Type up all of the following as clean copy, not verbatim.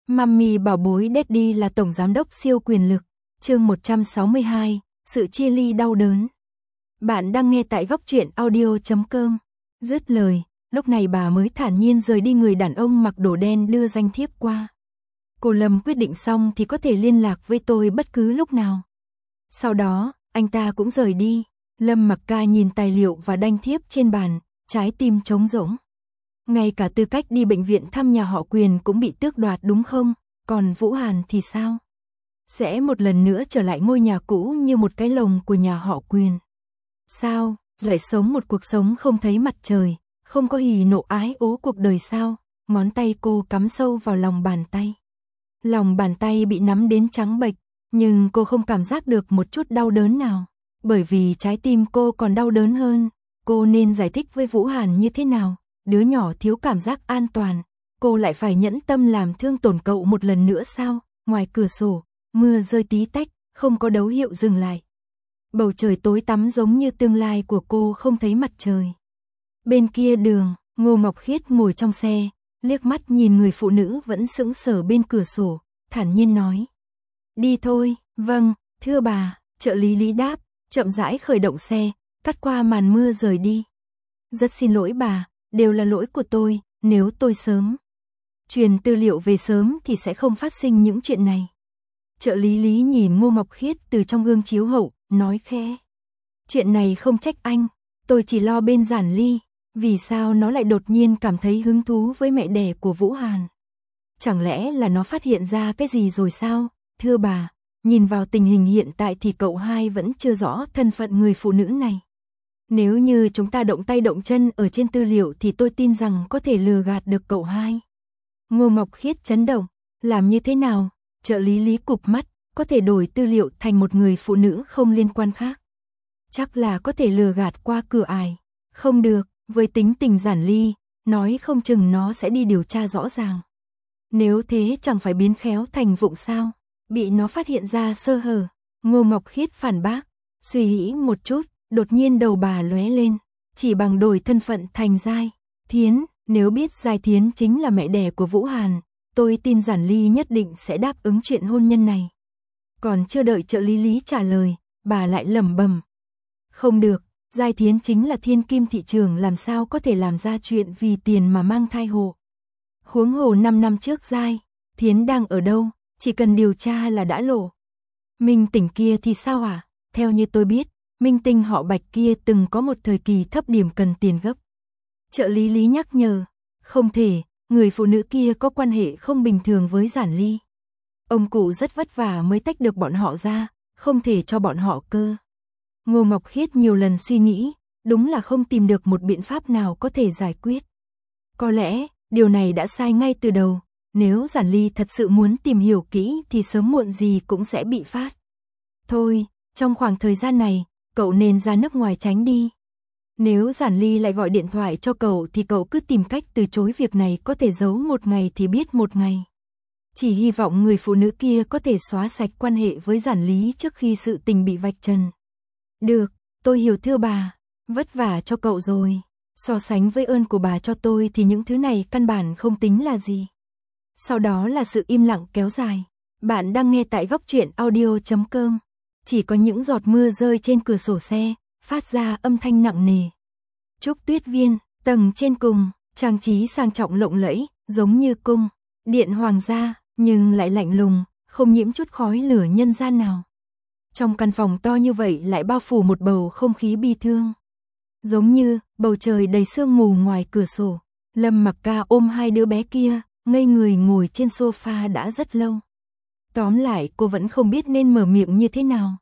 Mummy bảo bối Daddy là tổng giám đốc siêu quyền lực. Chương 162, sự chia ly đau đớn. Bạn đang nghe tại góc truyện audio.com. Dứt lời, lúc này bà mới thản nhiên rời đi. Người đàn ông mặc đồ đen đưa danh thiếp qua. Cô Lâm quyết định xong thì có thể liên lạc với tôi bất cứ lúc nào. Sau đó, anh ta cũng rời đi. Lâm Mặc Ca nhìn tài liệu và đanh thiếp trên bàn, trái tim trống rỗng. Ngay cả tư cách đi bệnh viện thăm nhà họ Quyền cũng bị tước đoạt đúng không? Còn Vũ Hàn thì sao? Sẽ một lần nữa trở lại ngôi nhà cũ như một cái lồng của nhà họ Quyền. Sao? Lại sống một cuộc sống không thấy mặt trời, không có hỉ nộ ái ố cuộc đời sao? Ngón tay cô cắm sâu vào lòng bàn tay. Lòng bàn tay bị nắm đến trắng bệch, nhưng cô không cảm giác được một chút đau đớn nào. Bởi vì trái tim cô còn đau đớn hơn. Cô nên giải thích với Vũ Hàn như thế nào? Đứa nhỏ thiếu cảm giác an toàn, cô lại phải nhẫn tâm làm thương tổn cậu một lần nữa sao? Ngoài cửa sổ, mưa rơi tí tách, không có dấu hiệu dừng lại. Bầu trời tối tăm giống như tương lai của cô không thấy mặt trời. Bên kia đường, Ngô Ngọc Khiết ngồi trong xe, liếc mắt nhìn người phụ nữ vẫn sững sờ bên cửa sổ, thản nhiên nói. Đi thôi, vâng, thưa bà, trợ lý Lý đáp, chậm rãi khởi động xe, cắt qua màn mưa rời đi. Rất xin lỗi bà, đều là lỗi của tôi, nếu tôi sớm truyền tư liệu về sớm thì sẽ không phát sinh những chuyện này. Trợ lý Lý nhìn Ngô Ngọc Khiết từ trong gương chiếu hậu, nói khẽ. Chuyện này không trách anh, tôi chỉ lo bên Giản Ly, vì sao nó lại đột nhiên cảm thấy hứng thú với mẹ đẻ của Vũ Hàn. Chẳng lẽ là nó phát hiện ra cái gì rồi sao? Thưa bà, nhìn vào tình hình hiện tại thì cậu hai vẫn chưa rõ thân phận người phụ nữ này. Nếu như chúng ta động tay động chân ở trên tư liệu thì tôi tin rằng có thể lừa gạt được cậu hai. Ngô Ngọc Khiết chấn động, làm như thế nào? Trợ lý Lý cụp mắt, có thể đổi tư liệu thành một người phụ nữ không liên quan khác. Chắc là có thể lừa gạt qua cửa ải. Không được, với tính tình Giản Ly, nói không chừng nó sẽ đi điều tra rõ ràng. Nếu thế chẳng phải biến khéo thành vụng sao? Bị nó phát hiện ra sơ hở. Ngô Ngọc Khiết phản bác, suy nghĩ một chút. Đột nhiên đầu bà lóe lên, chỉ bằng đổi thân phận thành Giai Thiến, nếu biết Giai Thiến chính là mẹ đẻ của Vũ Hàn, tôi tin Giản Ly nhất định sẽ đáp ứng chuyện hôn nhân này. Còn chưa đợi trợ lý Lý trả lời, bà lại lẩm bẩm. Không được, Giai Thiến chính là thiên kim thị trường, làm sao có thể làm ra chuyện vì tiền mà mang thai hộ. Huống hồ 5 năm trước Giai Thiến đang ở đâu, chỉ cần điều tra là đã lộ. Minh Tỉnh kia thì sao hả? Theo như tôi biết, Minh Tinh họ Bạch kia từng có một thời kỳ thấp điểm cần tiền gấp. Trợ lý Lý nhắc nhở, không thể, người phụ nữ kia có quan hệ không bình thường với Giản Ly. Ông cụ rất vất vả mới tách được bọn họ ra, không thể cho bọn họ cơ. Ngô Ngọc Khiết nhiều lần suy nghĩ, đúng là không tìm được một biện pháp nào có thể giải quyết. Có lẽ, điều này đã sai ngay từ đầu, nếu Giản Ly thật sự muốn tìm hiểu kỹ thì sớm muộn gì cũng sẽ bị phát. Thôi, trong khoảng thời gian này, cậu nên ra nước ngoài tránh đi. Nếu Giản Ly lại gọi điện thoại cho cậu thì cậu cứ tìm cách từ chối việc này, có thể giấu một ngày thì biết một ngày. Chỉ hy vọng người phụ nữ kia có thể xóa sạch quan hệ với Giản Ly trước khi sự tình bị vạch trần. Được, tôi hiểu thưa bà, vất vả cho cậu rồi. So sánh với ơn của bà cho tôi thì những thứ này căn bản không tính là gì. Sau đó là sự im lặng kéo dài. Bạn đang nghe tại góc truyện audio.com. Chỉ có những giọt mưa rơi trên cửa sổ xe, phát ra âm thanh nặng nề. Trúc Tuyết Viên, tầng trên cùng, trang trí sang trọng lộng lẫy, giống như cung điện hoàng gia, nhưng lại lạnh lùng, không nhiễm chút khói lửa nhân gian nào. Trong căn phòng to như vậy lại bao phủ một bầu không khí bi thương. Giống như bầu trời đầy sương mù ngoài cửa sổ. Lâm Mặc Ca ôm hai đứa bé kia, ngây người ngồi trên sofa đã rất lâu. Tóm lại cô vẫn không biết nên mở miệng như thế nào.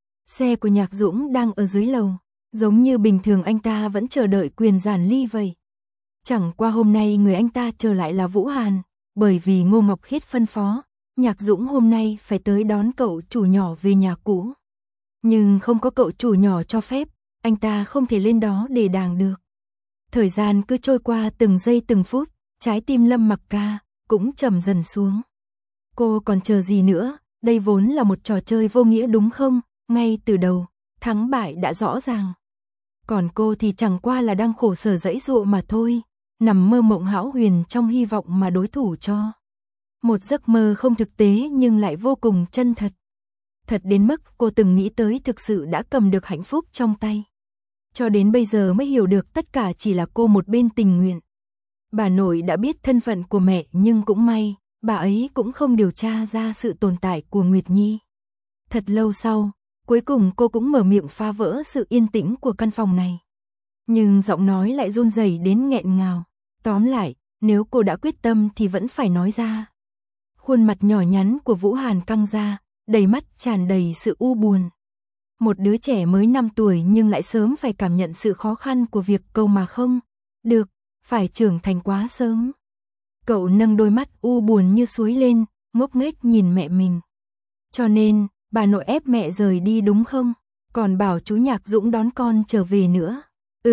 Xe của Nhạc Dũng đang ở dưới lầu, giống như bình thường anh ta vẫn chờ đợi Quyền Giản Ly vậy. Chẳng qua hôm nay người anh ta chờ lại là Vũ Hàn, bởi vì Ngô Ngọc Khiết phân phó, Nhạc Dũng hôm nay phải tới đón cậu chủ nhỏ về nhà cũ. Nhưng không có cậu chủ nhỏ cho phép, anh ta không thể lên đó để đàng được. Thời gian cứ trôi qua từng giây từng phút, trái tim Lâm Mặc Ca cũng trầm dần xuống. Cô còn chờ gì nữa, đây vốn là một trò chơi vô nghĩa đúng không? Ngay từ đầu, thắng bại đã rõ ràng. Còn cô thì chẳng qua là đang khổ sở giãy giụa mà thôi, nằm mơ mộng hão huyền trong hy vọng mà đối thủ cho Một giấc mơ không thực tế nhưng lại vô cùng chân thật. Thật đến mức cô từng nghĩ tới thực sự đã cầm được hạnh phúc trong tay. Cho đến bây giờ mới hiểu được tất cả chỉ là cô một bên tình nguyện. Bà nội đã biết thân phận của mẹ nhưng cũng may, bà ấy cũng không điều tra ra sự tồn tại của Nguyệt Nhi. Thật lâu sau, cuối cùng cô cũng mở miệng phá vỡ sự yên tĩnh của căn phòng này. Nhưng giọng nói lại run rẩy đến nghẹn ngào. Tóm lại, nếu cô đã quyết tâm thì vẫn phải nói ra. Khuôn mặt nhỏ nhắn của Vũ Hàn căng ra, đầy mắt tràn đầy sự u buồn. Một đứa trẻ mới 5 tuổi nhưng lại sớm phải cảm nhận sự khó khăn của việc cầu mà không được, phải trưởng thành quá sớm. Cậu nâng đôi mắt u buồn như suối lên, ngốc nghếch nhìn mẹ mình. Cho nên, bà nội ép mẹ rời đi đúng không? Còn bảo chú Nhạc Dũng đón con trở về nữa.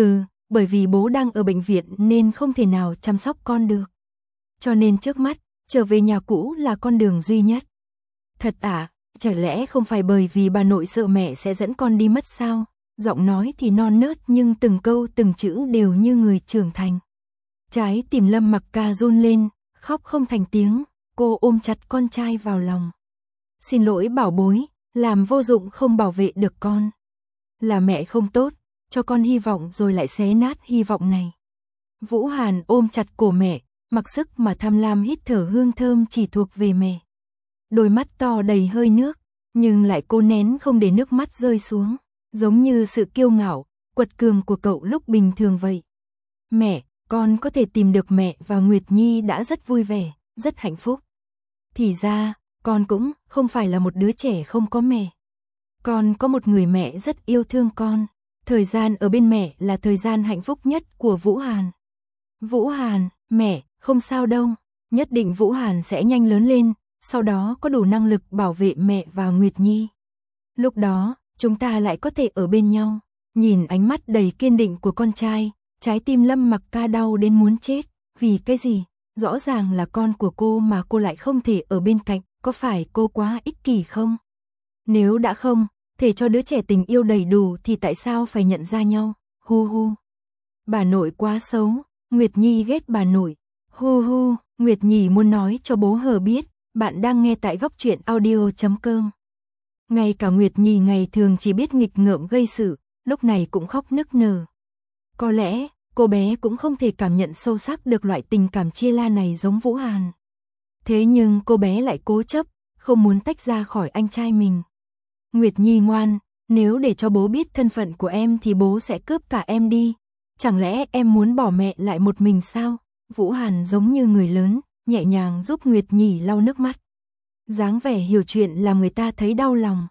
Bởi vì bố đang ở bệnh viện nên không thể nào chăm sóc con được. Cho nên trước mắt, trở về nhà cũ là con đường duy nhất. Thật à, chả lẽ không phải bởi vì bà nội sợ mẹ sẽ dẫn con đi mất sao? Giọng nói thì non nớt nhưng từng câu từng chữ đều như người trưởng thành. Trái tim Lâm Mặc Ca run lên, khóc không thành tiếng, cô ôm chặt con trai vào lòng. Xin lỗi bảo bối, làm vô dụng không bảo vệ được con. Là mẹ không tốt, cho con hy vọng rồi lại xé nát hy vọng này. Vũ Hàn ôm chặt cổ mẹ, mặc sức mà tham lam hít thở hương thơm chỉ thuộc về mẹ. Đôi mắt to đầy hơi nước, nhưng lại cố nén không để nước mắt rơi xuống, giống như sự kiêu ngạo, quật cường của cậu lúc bình thường vậy. Mẹ, con có thể tìm được mẹ và Nguyệt Nhi đã rất vui vẻ, rất hạnh phúc. Thì ra, con cũng không phải là một đứa trẻ không có mẹ. Con có một người mẹ rất yêu thương con. Thời gian ở bên mẹ là thời gian hạnh phúc nhất của Vũ Hàn. Vũ Hàn, mẹ, không sao đâu. Nhất định Vũ Hàn sẽ nhanh lớn lên, sau đó có đủ năng lực bảo vệ mẹ và Nguyệt Nhi. Lúc đó, chúng ta lại có thể ở bên nhau. Nhìn ánh mắt đầy kiên định của con trai, trái tim Lâm Mặc Ca đau đến muốn chết. Vì cái gì? Rõ ràng là con của cô mà cô lại không thể ở bên cạnh, có phải cô quá ích kỷ không? Nếu đã không thể cho đứa trẻ tình yêu đầy đủ thì tại sao phải nhận ra nhau? Hu hu. Bà nội quá xấu, Nguyệt Nhi ghét bà nội. Hu hu, Nguyệt Nhi muốn nói cho bố Hờ biết, bạn đang nghe tại góc truyện audio.com. Ngay cả Nguyệt Nhi ngày thường chỉ biết nghịch ngợm gây sự, lúc này cũng khóc nức nở. Có lẽ, cô bé cũng không thể cảm nhận sâu sắc được loại tình cảm chia la này giống Vũ Hàn. Thế nhưng cô bé lại cố chấp, không muốn tách ra khỏi anh trai mình. Nguyệt Nhi ngoan, nếu để cho bố biết thân phận của em thì bố sẽ cướp cả em đi. Chẳng lẽ em muốn bỏ mẹ lại một mình sao? Vũ Hàn giống như người lớn, nhẹ nhàng giúp Nguyệt Nhi lau nước mắt. Dáng vẻ hiểu chuyện làm người ta thấy đau lòng.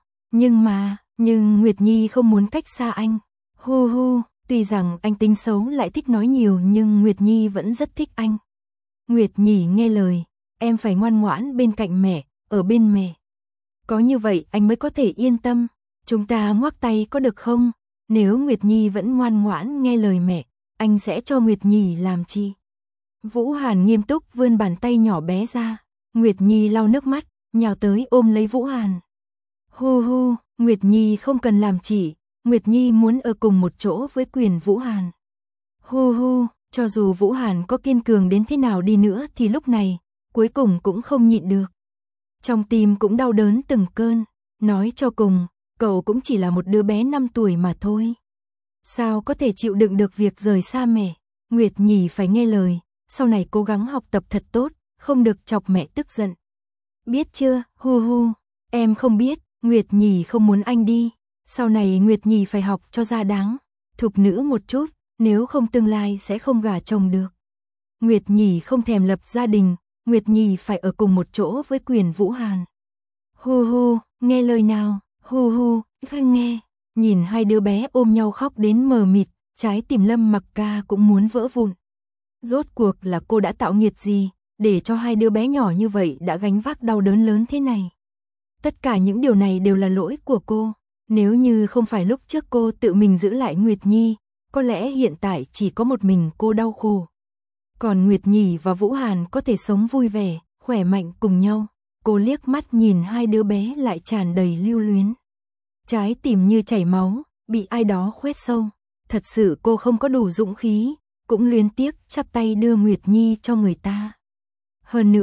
Nhưng Nguyệt Nhi không muốn cách xa anh. Hu hu, tuy rằng anh tính xấu lại thích nói nhiều nhưng Nguyệt Nhi vẫn rất thích anh. Nguyệt Nhi nghe lời, em phải ngoan ngoãn bên cạnh mẹ, ở bên mẹ. Có như vậy anh mới có thể yên tâm. Chúng ta ngoắc tay có được không? Nếu Nguyệt Nhi vẫn ngoan ngoãn nghe lời mẹ, anh sẽ cho Nguyệt Nhi làm chi? Vũ Hàn nghiêm túc vươn bàn tay nhỏ bé ra. Nguyệt Nhi lau nước mắt, nhào tới ôm lấy Vũ Hàn. Hu hu, Nguyệt Nhi không cần làm chỉ. Nguyệt Nhi muốn ở cùng một chỗ với Quyền Vũ Hàn. Hu hu, cho dù Vũ Hàn có kiên cường đến thế nào đi nữa thì lúc này, cuối cùng cũng không nhịn được. Trong tim cũng đau đớn từng cơn, nói cho cùng, cậu cũng chỉ là một đứa bé 5 tuổi mà thôi. Sao có thể chịu đựng được việc rời xa mẹ? Nguyệt Nhi phải nghe lời, sau này cố gắng học tập thật tốt, không được chọc mẹ tức giận. Biết chưa, hu hu, em không biết, Nguyệt Nhi không muốn anh đi. Sau này Nguyệt Nhi phải học cho ra đáng, thục nữ một chút, nếu không tương lai sẽ không gả chồng được. Nguyệt Nhi không thèm lập gia đình, Nguyệt Nhi phải ở cùng một chỗ với Quyền Vũ Hàn. Hu hu, nghe lời nào, hu hu, khanh nghe. Nhìn hai đứa bé ôm nhau khóc đến mờ mịt, trái tim Lâm Mặc Ca cũng muốn vỡ vụn. Rốt cuộc là cô đã tạo nghiệt gì, để cho hai đứa bé nhỏ như vậy đã gánh vác đau đớn lớn thế này. Tất cả những điều này đều là lỗi của cô. Nếu như không phải lúc trước cô tự mình giữ lại Nguyệt Nhi, có lẽ hiện tại chỉ có một mình cô đau khổ. Còn Nguyệt Nhi và Vũ Hàn có thể sống vui vẻ, khỏe mạnh cùng nhau. Cô liếc mắt nhìn hai đứa bé lại tràn đầy lưu luyến. Trái tim như chảy máu, bị ai đó khoét sâu. Thật sự cô không có đủ dũng khí, cũng luyến tiếc chắp tay đưa Nguyệt Nhi cho người ta. Hơn nữa,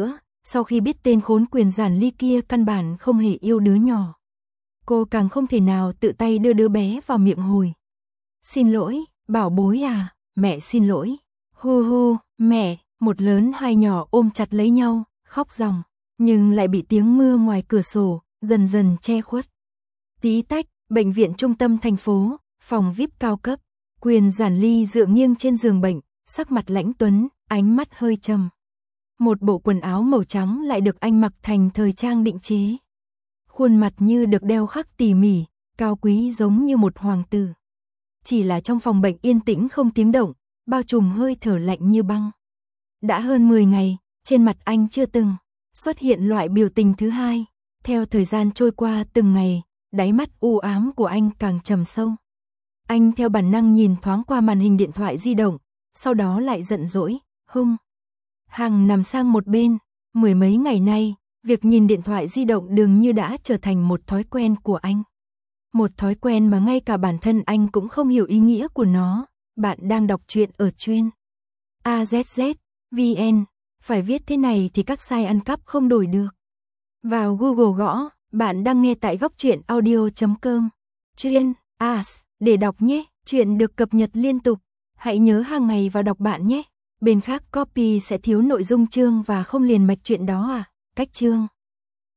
Sau khi biết tên khốn Quyền Giản Ly kia căn bản không hề yêu đứa nhỏ, cô càng không thể nào tự tay đưa đứa bé vào miệng hồi. Xin lỗi, bảo bối à, mẹ xin lỗi. Hu hu, mẹ, một lớn hai nhỏ ôm chặt lấy nhau, khóc ròng, nhưng lại bị tiếng mưa ngoài cửa sổ dần dần che khuất. Tí tách, bệnh viện trung tâm thành phố, phòng VIP cao cấp. Quyền Giản Ly dựa nghiêng trên giường bệnh, sắc mặt lãnh tuấn, ánh mắt hơi trầm. Một bộ quần áo màu trắng lại được anh mặc thành thời trang định chế. Khuôn mặt như được đeo khắc tỉ mỉ, cao quý giống như một hoàng tử. Chỉ là trong phòng bệnh yên tĩnh không tiếng động, bao trùm hơi thở lạnh như băng. Đã hơn 10 ngày, trên mặt anh chưa từng xuất hiện loại biểu tình thứ hai. Theo thời gian trôi qua từng ngày, đáy mắt u ám của anh càng trầm sâu. Anh theo bản năng nhìn thoáng qua màn hình điện thoại di động, sau đó lại giận dỗi, hung hăng nằm sang một bên. Mười mấy ngày nay, việc nhìn điện thoại di động dường như đã trở thành một thói quen của anh. Một thói quen mà ngay cả bản thân anh cũng không hiểu ý nghĩa của nó. Bạn đang đọc truyện ở chuyên AZZ.vn. Phải viết thế này thì các site ăn cắp không đổi được. Vào Google gõ, bạn đang nghe tại góc truyện audio.com. Chuyên AS để đọc nhé. Chuyện được cập nhật liên tục. Hãy nhớ hàng ngày vào đọc bạn nhé. Bên khác copy sẽ thiếu nội dung chương và không liền mạch chuyện đó à. Cách chương